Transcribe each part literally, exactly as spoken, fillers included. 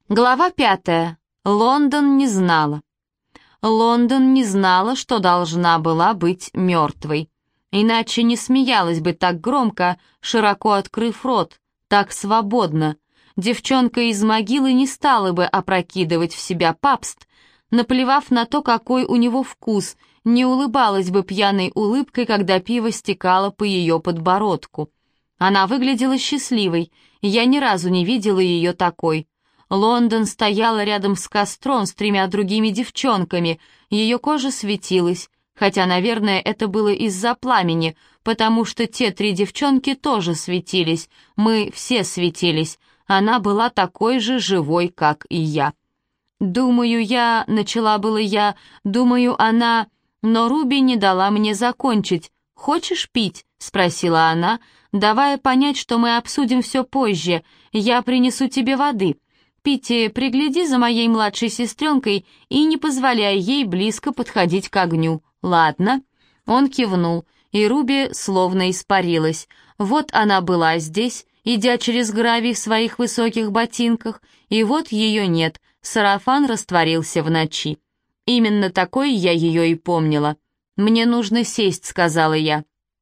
Глава пятая. Лондон не знала. Лондон не знала, что должна была быть мертвой. Иначе не смеялась бы так громко, широко открыв рот, так свободно. Девчонка из могилы не стала бы опрокидывать в себя папст, наплевав на то, какой у него вкус, не улыбалась бы пьяной улыбкой, когда пиво стекало по ее подбородку. Она выглядела счастливой, я ни разу не видела ее такой. Лондон стояла рядом с костром с тремя другими девчонками, ее кожа светилась, хотя, наверное, это было из-за пламени, потому что те три девчонки тоже светились, мы все светились, она была такой же живой, как и я. «Думаю, я...» — начала было я, «думаю, она...» Но Руби не дала мне закончить. «Хочешь пить?» — спросила она, давая понять, что мы обсудим все позже, «я принесу тебе воды». «Питти, пригляди за моей младшей сестренкой и не позволяй ей близко подходить к огню, ладно?» Он кивнул, и Руби словно испарилась. Вот она была здесь, идя через гравий в своих высоких ботинках, и вот ее нет, сарафан растворился в ночи. Именно такой я ее и помнила. «Мне нужно сесть», — сказала я.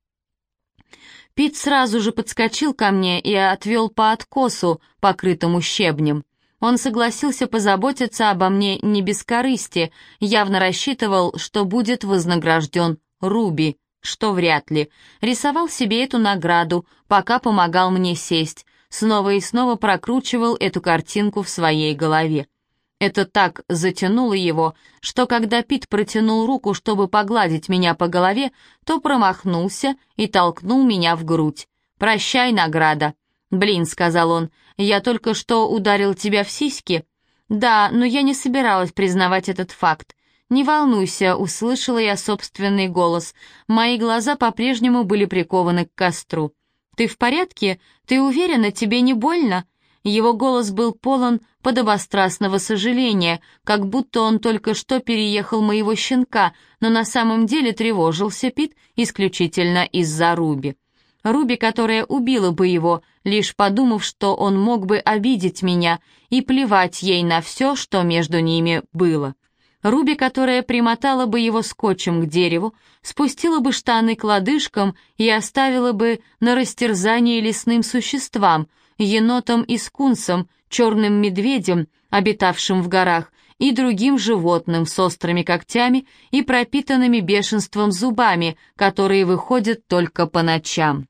Пит сразу же подскочил ко мне и отвел по откосу, покрытому щебнем. Он согласился позаботиться обо мне не без корысти, явно рассчитывал, что будет вознагражден Руби, что вряд ли. Рисовал себе эту награду, пока помогал мне сесть, снова и снова прокручивал эту картинку в своей голове. Это так затянуло его, что когда Пит протянул руку, чтобы погладить меня по голове, то промахнулся и толкнул меня в грудь. «Прощай, награда». «Блин», — сказал он, — «я только что ударил тебя в сиськи». «Да, но я не собиралась признавать этот факт». «Не волнуйся», — услышала я собственный голос. Мои глаза по-прежнему были прикованы к костру. «Ты в порядке? Ты уверена, тебе не больно?» Его голос был полон подобострастного сожаления, как будто он только что переехал моего щенка, но на самом деле тревожился Пит исключительно из-за Руби. Руби, которая убила бы его, лишь подумав, что он мог бы обидеть меня, и плевать ей на все, что между ними было. Руби, которая примотала бы его скотчем к дереву, спустила бы штаны к лодыжкам и оставила бы на растерзание лесным существам, енотом и скунсом, черным медведем, обитавшим в горах, и другим животным с острыми когтями и пропитанными бешенством зубами, которые выходят только по ночам.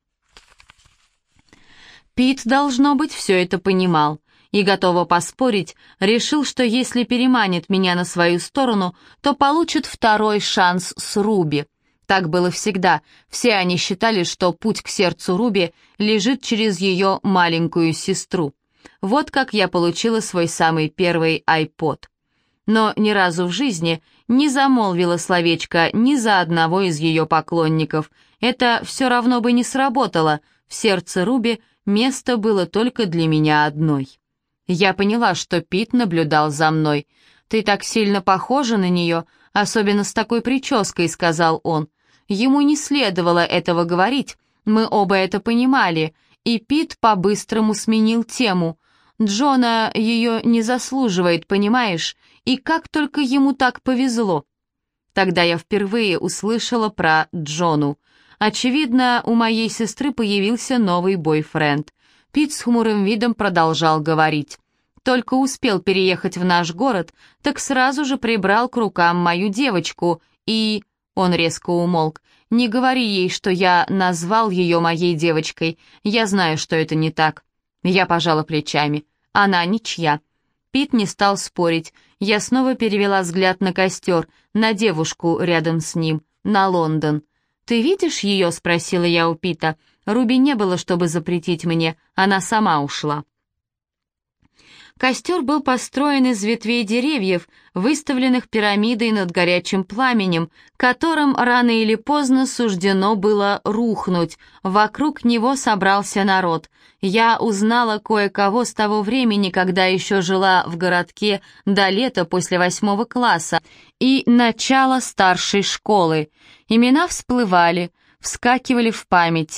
Пит, должно быть, все это понимал и, готово поспорить, решил, что если переманит меня на свою сторону, то получит второй шанс с Руби. Так было всегда, все они считали, что путь к сердцу Руби лежит через ее маленькую сестру. Вот как я получила свой самый первый айпод. Но ни разу в жизни не замолвила словечко ни за одного из ее поклонников. Это все равно бы не сработало, в сердце Руби место было только для меня одной. Я поняла, что Пит наблюдал за мной. «Ты так сильно похожа на нее, особенно с такой прической», — сказал он. Ему не следовало этого говорить, мы оба это понимали, и Пит по-быстрому сменил тему. Джона ее не заслуживает, понимаешь, и как только ему так повезло. Тогда я впервые услышала про Джону. Очевидно, у моей сестры появился новый бойфренд. Пит с хмурым видом продолжал говорить. Только успел переехать в наш город, так сразу же прибрал к рукам мою девочку, и... Он резко умолк. «Не говори ей, что я назвал ее моей девочкой. Я знаю, что это не так». Я пожала плечами. «Она ничья». Пит не стал спорить. Я снова перевела взгляд на костер, на девушку рядом с ним, на Лондон. «Ты видишь ее?» — спросила я у Пита. Руби не было, чтобы запретить мне. Она сама ушла. Костер был построен из ветвей деревьев, выставленных пирамидой над горячим пламенем, которым рано или поздно суждено было рухнуть. Вокруг него собрался народ. Я узнала кое-кого с того времени, когда еще жила в городке до лета после восьмого класса и начала старшей школы. Имена всплывали, вскакивали в памяти.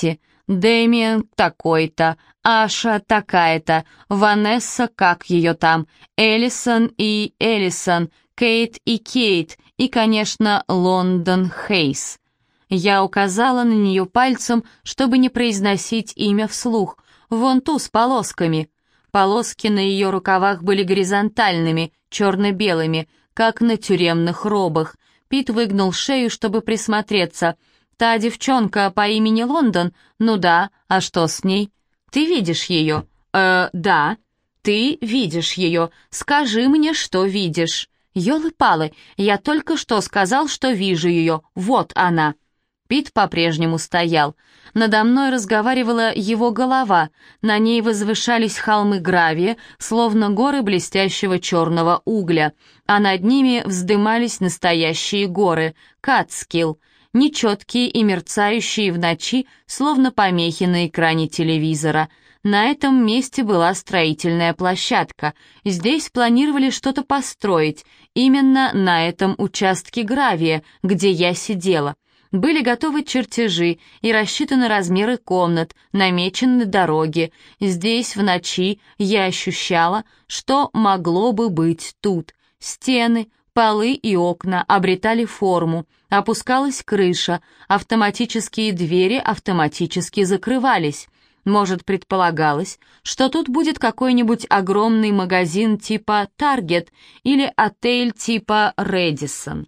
Дэмиен такой-то, Аша такая-то, Ванесса как ее там, Эллисон и Эллисон, Кейт и Кейт, и, конечно, Лондон Хейс. Я указала на нее пальцем, чтобы не произносить имя вслух. Вон ту с полосками. Полоски на ее рукавах были горизонтальными, черно-белыми, как на тюремных робах. Пит выгнул шею, чтобы присмотреться. «Та девчонка по имени Лондон? Ну да, а что с ней?» «Ты видишь ее?» «Э, да». «Ты видишь ее. Скажи мне, что видишь». «Елы-палы, я только что сказал, что вижу ее. Вот она». Пит по-прежнему стоял. Надо мной разговаривала его голова, на ней возвышались холмы гравия, словно горы блестящего черного угля, а над ними вздымались настоящие горы, Катскилл, нечеткие и мерцающие в ночи, словно помехи на экране телевизора. На этом месте была строительная площадка. Здесь планировали что-то построить, именно на этом участке гравия, где я сидела. Были готовы чертежи и рассчитаны размеры комнат, намечены дороги. Здесь в ночи я ощущала, что могло бы быть тут. Стены, полы и окна обретали форму, опускалась крыша, автоматические двери автоматически закрывались. Может, предполагалось, что тут будет какой-нибудь огромный магазин типа Target или отель типа Рэдисон.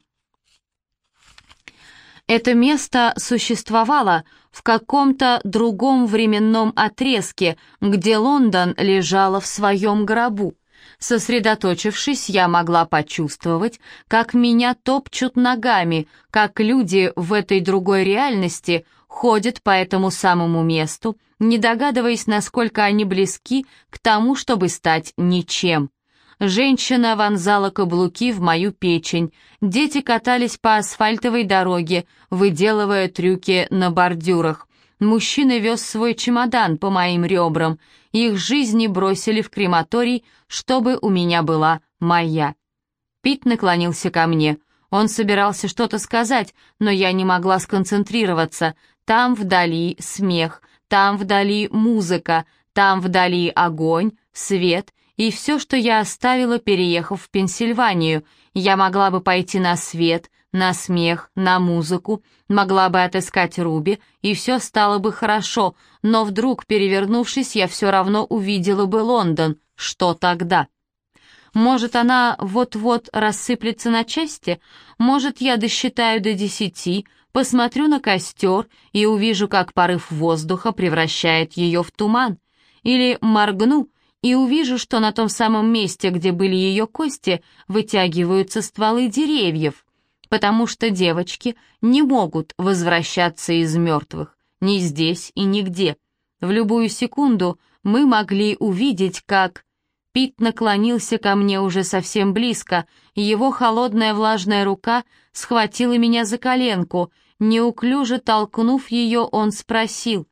Это место существовало в каком-то другом временном отрезке, где Лондон лежала в своем гробу. Сосредоточившись, я могла почувствовать, как меня топчут ногами, как люди в этой другой реальности ходят по этому самому месту, не догадываясь, насколько они близки к тому, чтобы стать ничем. Женщина вонзала каблуки в мою печень, дети катались по асфальтовой дороге, выделывая трюки на бордюрах. Мужчина вез свой чемодан по моим ребрам, их жизни бросили в крематорий, чтобы у меня была моя. Пит наклонился ко мне. Он собирался что-то сказать, но я не могла сконцентрироваться. Там вдали смех, там вдали музыка, там вдали огонь, свет — и все, что я оставила, переехав в Пенсильванию. Я могла бы пойти на свет, на смех, на музыку, могла бы отыскать Руби, и все стало бы хорошо, но вдруг, перевернувшись, я все равно увидела бы Лондон. Что тогда? Может, она вот-вот рассыплется на части? Может, я досчитаю до десяти, посмотрю на костер и увижу, как порыв воздуха превращает ее в туман? Или моргну, и увижу, что на том самом месте, где были ее кости, вытягиваются стволы деревьев, потому что девочки не могут возвращаться из мертвых, ни здесь и нигде. В любую секунду мы могли увидеть, как... Пит наклонился ко мне уже совсем близко, и его холодная влажная рука схватила меня за коленку. Неуклюже толкнув ее, он спросил: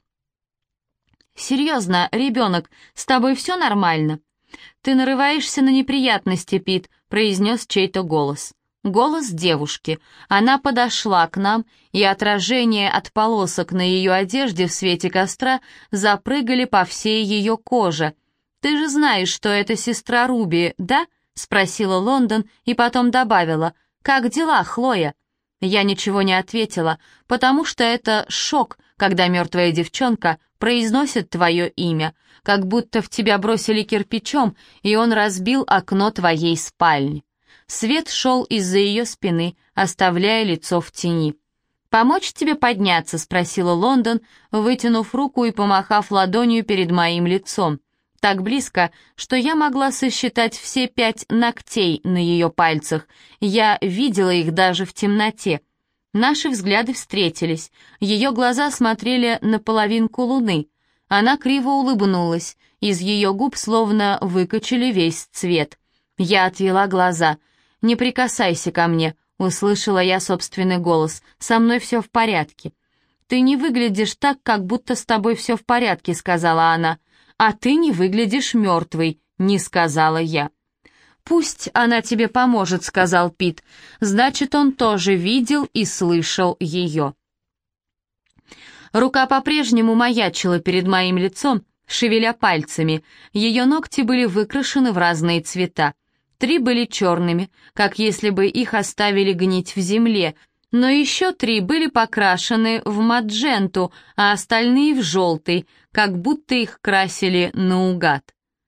«Серьезно, ребенок, с тобой все нормально?» «Ты нарываешься на неприятности, Пит», — произнес чей-то голос. Голос девушки. Она подошла к нам, и отражения от полосок на ее одежде в свете костра запрыгали по всей ее коже. «Ты же знаешь, что это сестра Руби, да?» — спросила Лондон и потом добавила: «Как дела, Хлоя?» Я ничего не ответила, потому что это шок, когда мертвая девчонка произносит твое имя, как будто в тебя бросили кирпичом, и он разбил окно твоей спальни. Свет шел из-за ее спины, оставляя лицо в тени. «Помочь тебе подняться?» — спросила Лондон, вытянув руку и помахав ладонью перед моим лицом. Так близко, что я могла сосчитать все пять ногтей на ее пальцах. Я видела их даже в темноте. Наши взгляды встретились. Ее глаза смотрели на половинку луны. Она криво улыбнулась. Из ее губ словно выкачали весь цвет. Я отвела глаза. «Не прикасайся ко мне», — услышала я собственный голос. «Со мной все в порядке». «Ты не выглядишь так, как будто с тобой все в порядке», — сказала она. «А ты не выглядишь мертвой», — не сказала я. «Пусть она тебе поможет», — сказал Пит. «Значит, он тоже видел и слышал ее». Рука по-прежнему маячила перед моим лицом, шевеля пальцами. Ее ногти были выкрашены в разные цвета. Три были черными, как если бы их оставили гнить в земле, но еще три были покрашены в мадженту, а остальные в желтый, как будто их красили наугад.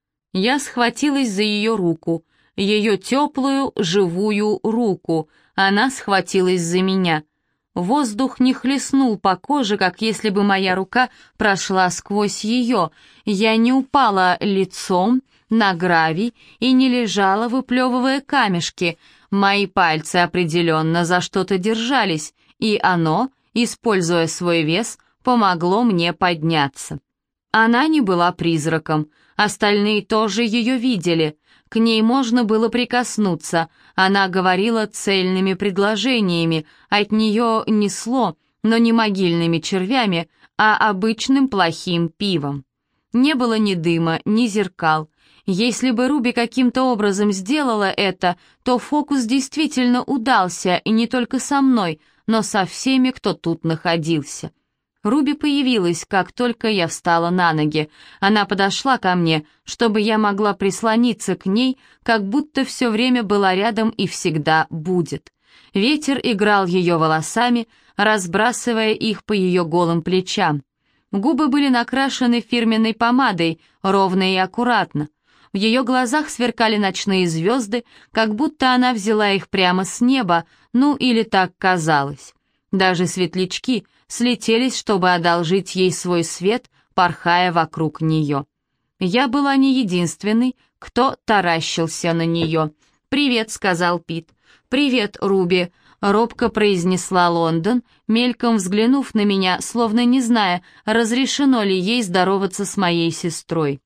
Я схватилась за ее руку, ее теплую, живую руку. Она схватилась за меня. Воздух не хлестнул по коже, как если бы моя рука прошла сквозь ее. Я не упала лицом на гравий и не лежала, выплевывая камешки. Мои пальцы определенно за что-то держались, и оно, используя свой вес, помогло мне подняться. Она не была призраком, остальные тоже ее видели. К ней можно было прикоснуться, она говорила цельными предложениями, от нее несло, но не могильными червями, а обычным плохим пивом. Не было ни дыма, ни зеркал. Если бы Руби каким-то образом сделала это, то фокус действительно удался, и не только со мной, но со всеми, кто тут находился. Руби появилась, как только я встала на ноги. Она подошла ко мне, чтобы я могла прислониться к ней, как будто все время была рядом и всегда будет. Ветер играл ее волосами, разбрасывая их по ее голым плечам. Губы были накрашены фирменной помадой, ровно и аккуратно. В ее глазах сверкали ночные звезды, как будто она взяла их прямо с неба, ну или так казалось. Даже светлячки слетелись, чтобы одолжить ей свой свет, порхая вокруг нее. Я была не единственной, кто таращился на нее. «Привет», — сказал Пит. «Привет, Руби», — робко произнесла Лондон, мельком взглянув на меня, словно не зная, разрешено ли ей здороваться с моей сестрой.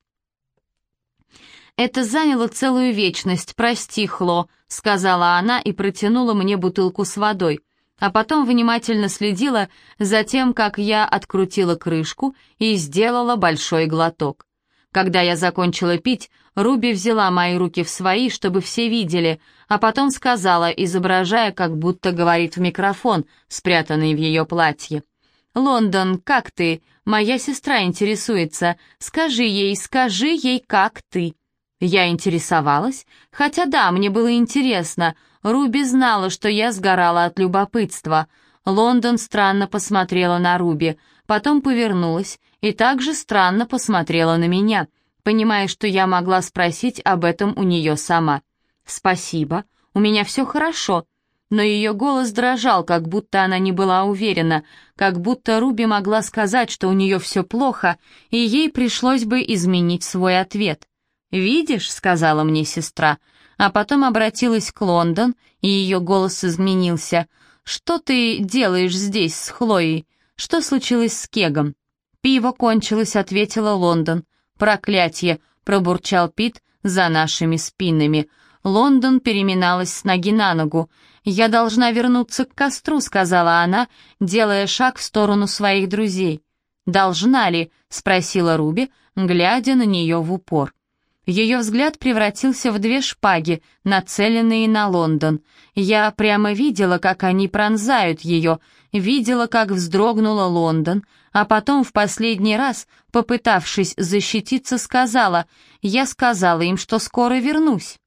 «Это заняло целую вечность, прости, Хло», — сказала она и протянула мне бутылку с водой, а потом внимательно следила за тем, как я открутила крышку и сделала большой глоток. Когда я закончила пить, Руби взяла мои руки в свои, чтобы все видели, а потом сказала, изображая, как будто говорит в микрофон, спрятанный в ее платье. «Лондон, как ты? Моя сестра интересуется. Скажи ей, скажи ей, как ты». Я интересовалась, хотя да, мне было интересно. Руби знала, что я сгорала от любопытства. Лондон странно посмотрела на Руби, потом повернулась и также странно посмотрела на меня, понимая, что я могла спросить об этом у нее сама. «Спасибо, у меня все хорошо», но ее голос дрожал, как будто она не была уверена, как будто Руби могла сказать, что у нее все плохо, и ей пришлось бы изменить свой ответ. «Видишь», — сказала мне сестра, а потом обратилась к Лондон, и ее голос изменился. «Что ты делаешь здесь с Хлоей? Что случилось с Кегом?» «Пиво кончилось», — ответила Лондон. «Проклятье», — пробурчал Пит за нашими спинами. Лондон переминалась с ноги на ногу. «Я должна вернуться к костру», — сказала она, делая шаг в сторону своих друзей. «Должна ли?» — спросила Руби, глядя на нее в упор. Ее взгляд превратился в две шпаги, нацеленные на Лондон. Я прямо видела, как они пронзают ее, видела, как вздрогнула Лондон, а потом в последний раз, попытавшись защититься, сказала, «Я сказала им, что скоро вернусь».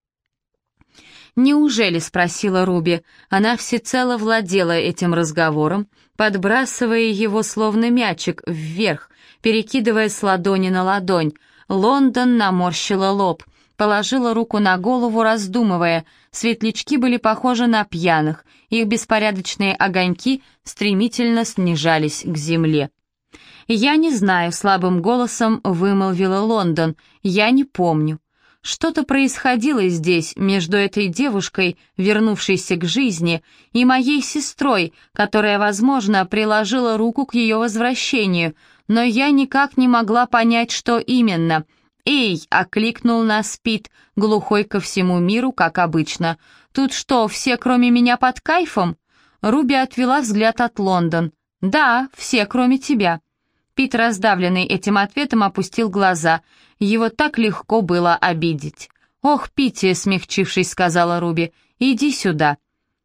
«Неужели?» — спросила Руби. Она всецело владела этим разговором, подбрасывая его словно мячик вверх, перекидывая с ладони на ладонь. Лондон наморщила лоб, положила руку на голову, раздумывая. Светлячки были похожи на пьяных, их беспорядочные огоньки стремительно снижались к земле. «Я не знаю», — слабым голосом вымолвила Лондон, — «я не помню». Что-то происходило здесь, между этой девушкой, вернувшейся к жизни, и моей сестрой, которая, возможно, приложила руку к ее возвращению, но я никак не могла понять, что именно. «Эй!» — окликнул нас Пит, глухой ко всему миру, как обычно. «Тут что, все, кроме меня, под кайфом?» Руби отвела взгляд от Лондон. «Да, все, кроме тебя». Пит, раздавленный этим ответом, опустил глаза. Его так легко было обидеть. «Ох, Питти», — смягчившись, сказала Руби, — «иди сюда».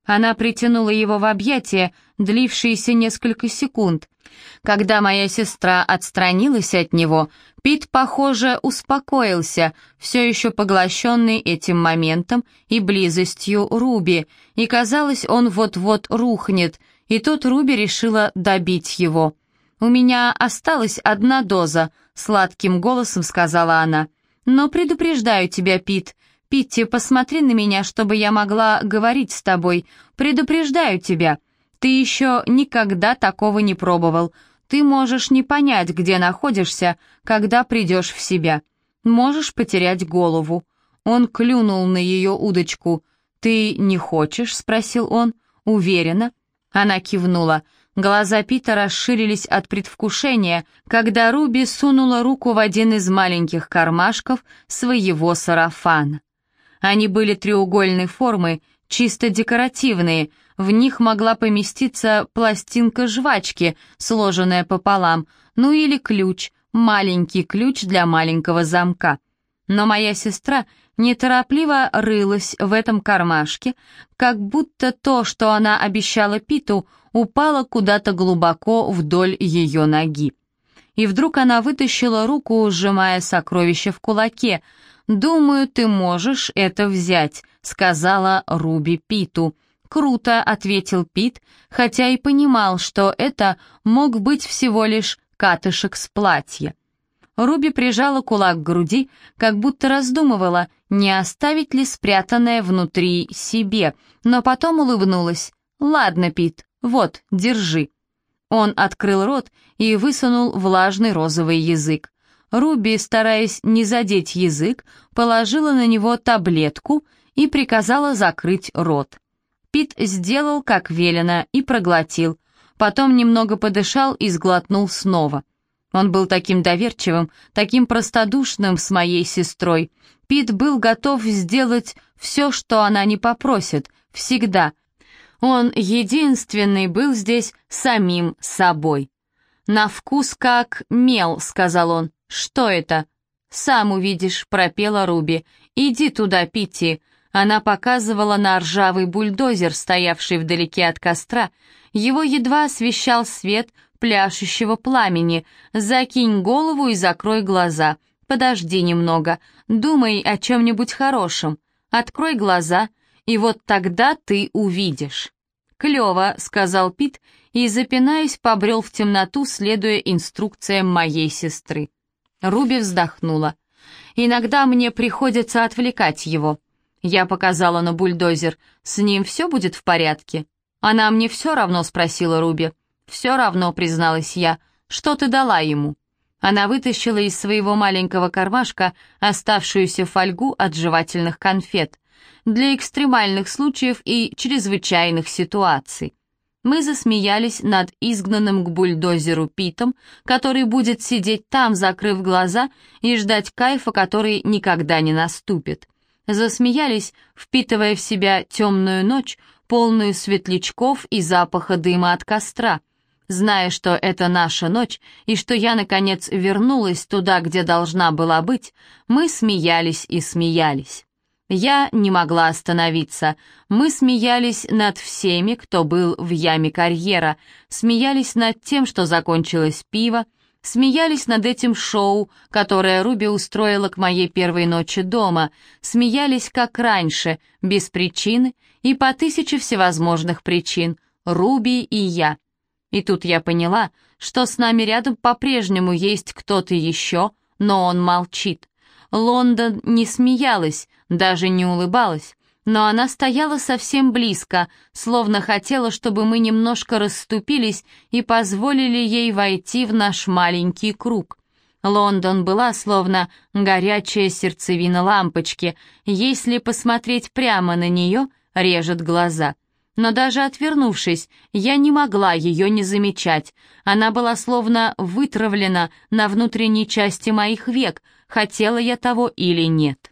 Она притянула его в объятия, длившиеся несколько секунд. Когда моя сестра отстранилась от него, Пит, похоже, успокоился, все еще поглощенный этим моментом и близостью Руби, и казалось, он вот-вот рухнет, и тут Руби решила добить его. «У меня осталась одна доза», — сладким голосом сказала она. «Но предупреждаю тебя, Пит. Питти, посмотри на меня, чтобы я могла говорить с тобой. Предупреждаю тебя. Ты еще никогда такого не пробовал. Ты можешь не понять, где находишься, когда придешь в себя. Можешь потерять голову». Он клюнул на ее удочку. «Ты не хочешь?» — спросил он. «Уверена?» Она кивнула. Глаза Пита расширились от предвкушения, когда Руби сунула руку в один из маленьких кармашков своего сарафана. Они были треугольной формы, чисто декоративные, в них могла поместиться пластинка жвачки, сложенная пополам, ну или ключ, маленький ключ для маленького замка. Но моя сестра неторопливо рылась в этом кармашке, как будто то, что она обещала Питу, упало куда-то глубоко вдоль ее ноги. И вдруг она вытащила руку, сжимая сокровище в кулаке. «Думаю, ты можешь это взять», — сказала Руби Питу. «Круто», — ответил Пит, хотя и понимал, что это мог быть всего лишь катышек с платья. Руби прижала кулак к груди, как будто раздумывала, не оставить ли спрятанное внутри себе, но потом улыбнулась. «Ладно, Пит, вот, держи». Он открыл рот и высунул влажный розовый язык. Руби, стараясь не задеть язык, положила на него таблетку и приказала закрыть рот. Пит сделал, как велено, и проглотил. Потом немного подышал и сглотнул снова. Он был таким доверчивым, таким простодушным с моей сестрой. Пит был готов сделать все, что она не попросит, всегда. Он единственный был здесь самим собой. «На вкус как мел», — сказал он. «Что это?» «Сам увидишь», — пропела Руби. «Иди туда, Питти». Она показывала на ржавый бульдозер, стоявший вдалеке от костра. Его едва освещал свет пляшущего пламени. «Закинь голову и закрой глаза. Подожди немного. Думай о чем-нибудь хорошем. Открой глаза, и вот тогда ты увидишь». «Клево», — сказал Пит, и, запинаясь, побрел в темноту, следуя инструкциям моей сестры. Руби вздохнула. «Иногда мне приходится отвлекать его». Я показала на бульдозер. «С ним все будет в порядке?» «Она мне все равно?» — спросила Руби. «Все равно», — призналась я. «Что ты дала ему?» Она вытащила из своего маленького кармашка оставшуюся фольгу от жевательных конфет. Для экстремальных случаев и чрезвычайных ситуаций. Мы засмеялись над изгнанным к бульдозеру Питом, который будет сидеть там, закрыв глаза, и ждать кайфа, который никогда не наступит. Засмеялись, впитывая в себя темную ночь, полную светлячков и запаха дыма от костра. Зная, что это наша ночь, и что я, наконец, вернулась туда, где должна была быть, мы смеялись и смеялись. Я не могла остановиться. Мы смеялись над всеми, кто был в яме карьера, смеялись над тем, что закончилось пиво, смеялись над этим шоу, которое Руби устроила к моей первой ночи дома, смеялись как раньше, без причины и по тысяче всевозможных причин, Руби и я. И тут я поняла, что с нами рядом по-прежнему есть кто-то еще, но он молчит. Лондон не смеялась, даже не улыбалась, но она стояла совсем близко, словно хотела, чтобы мы немножко расступились и позволили ей войти в наш маленький круг. Лондон была словно горячая сердцевина лампочки, если посмотреть прямо на нее, режет глаза. Но даже отвернувшись, я не могла ее не замечать. Она была словно вытравлена на внутренней части моих век, хотела я того или нет.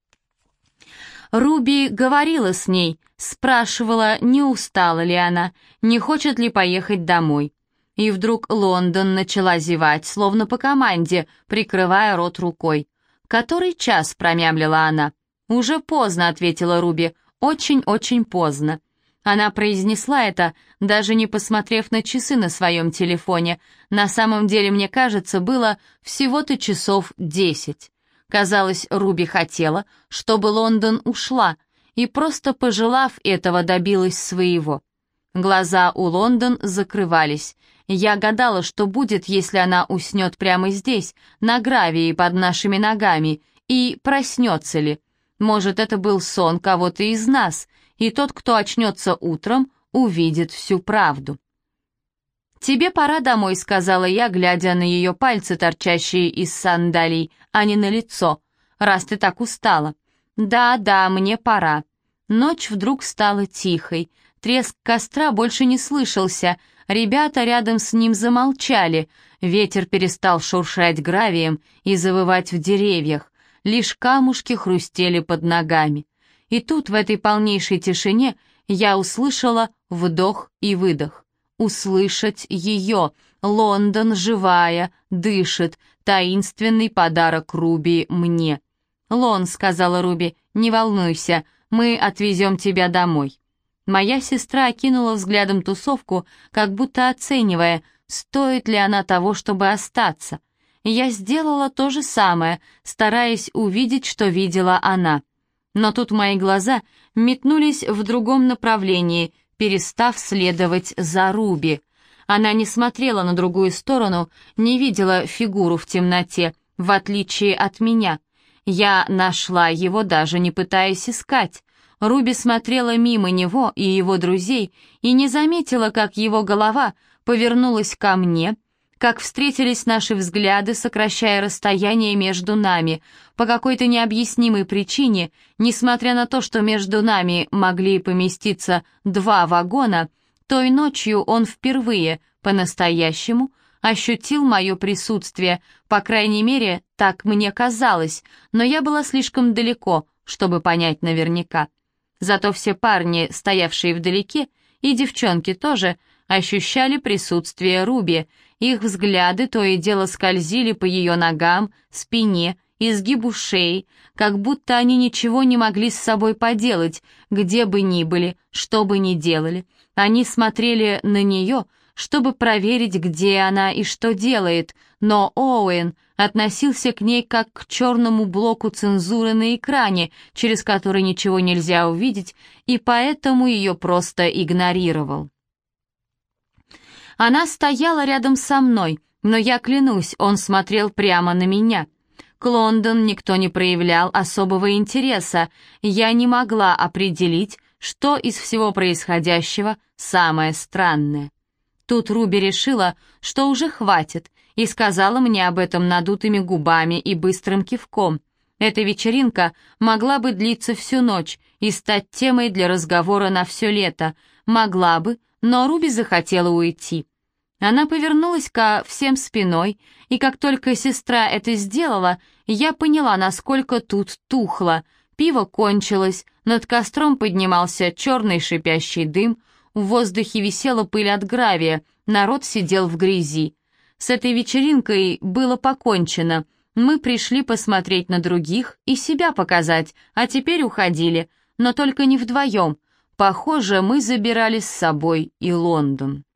Руби говорила с ней, спрашивала, не устала ли она, не хочет ли поехать домой. И вдруг Лондон начала зевать, словно по команде, прикрывая рот рукой. «Который час?» — промямлила она. «Уже поздно», — ответила Руби, — «очень-очень поздно». Она произнесла это, даже не посмотрев на часы на своем телефоне. На самом деле, мне кажется, было всего-то часов десять. Казалось, Руби хотела, чтобы Лондон ушла, и просто пожелав этого, добилась своего. Глаза у Лондон закрывались. Я гадала, что будет, если она уснет прямо здесь, на гравии под нашими ногами, и проснется ли. Может, это был сон кого-то из нас, и тот, кто очнется утром, увидит всю правду. «Тебе пора домой», — сказала я, глядя на ее пальцы, торчащие из сандалий, а не на лицо, «раз ты так устала». «Да, да, мне пора». Ночь вдруг стала тихой, треск костра больше не слышался, ребята рядом с ним замолчали, ветер перестал шуршать гравием и завывать в деревьях, лишь камушки хрустели под ногами. И тут, в этой полнейшей тишине, я услышала вдох и выдох. Услышать ее, Лондон живая, дышит, таинственный подарок Руби мне. «Лон», — сказала Руби, — «не волнуйся, мы отвезем тебя домой». Моя сестра окинула взглядом тусовку, как будто оценивая, стоит ли она того, чтобы остаться. Я сделала то же самое, стараясь увидеть, что видела она. Но тут мои глаза метнулись в другом направлении, перестав следовать за Руби. Она не смотрела на другую сторону, не видела фигуру в темноте, в отличие от меня. Я нашла его, даже не пытаясь искать. Руби смотрела мимо него и его друзей и не заметила, как его голова повернулась ко мне, как встретились наши взгляды, сокращая расстояние между нами. По какой-то необъяснимой причине, несмотря на то, что между нами могли поместиться два вагона, той ночью он впервые, по-настоящему, ощутил мое присутствие, по крайней мере, так мне казалось, но я была слишком далеко, чтобы понять наверняка. Зато все парни, стоявшие вдалеке, и девчонки тоже, ощущали присутствие Руби. Их взгляды то и дело скользили по ее ногам, спине, изгибу шеи, как будто они ничего не могли с собой поделать, где бы ни были, что бы ни делали. Они смотрели на нее, чтобы проверить, где она и что делает, но Оуэн относился к ней как к черному блоку цензуры на экране, через который ничего нельзя увидеть, и поэтому ее просто игнорировал. Она стояла рядом со мной, но я клянусь, он смотрел прямо на меня. К Лондон никто не проявлял особого интереса, я не могла определить, что из всего происходящего самое странное. Тут Руби решила, что уже хватит, и сказала мне об этом надутыми губами и быстрым кивком. Эта вечеринка могла бы длиться всю ночь и стать темой для разговора на все лето. Могла бы, но Руби захотела уйти. Она повернулась ко всем спиной, и как только сестра это сделала, я поняла, насколько тут тухло. Пиво кончилось, над костром поднимался черный шипящий дым, в воздухе висела пыль от гравия, народ сидел в грязи. С этой вечеринкой было покончено. Мы пришли посмотреть на других и себя показать, а теперь уходили, но только не вдвоем. Похоже, мы забирали с собой и Лондон.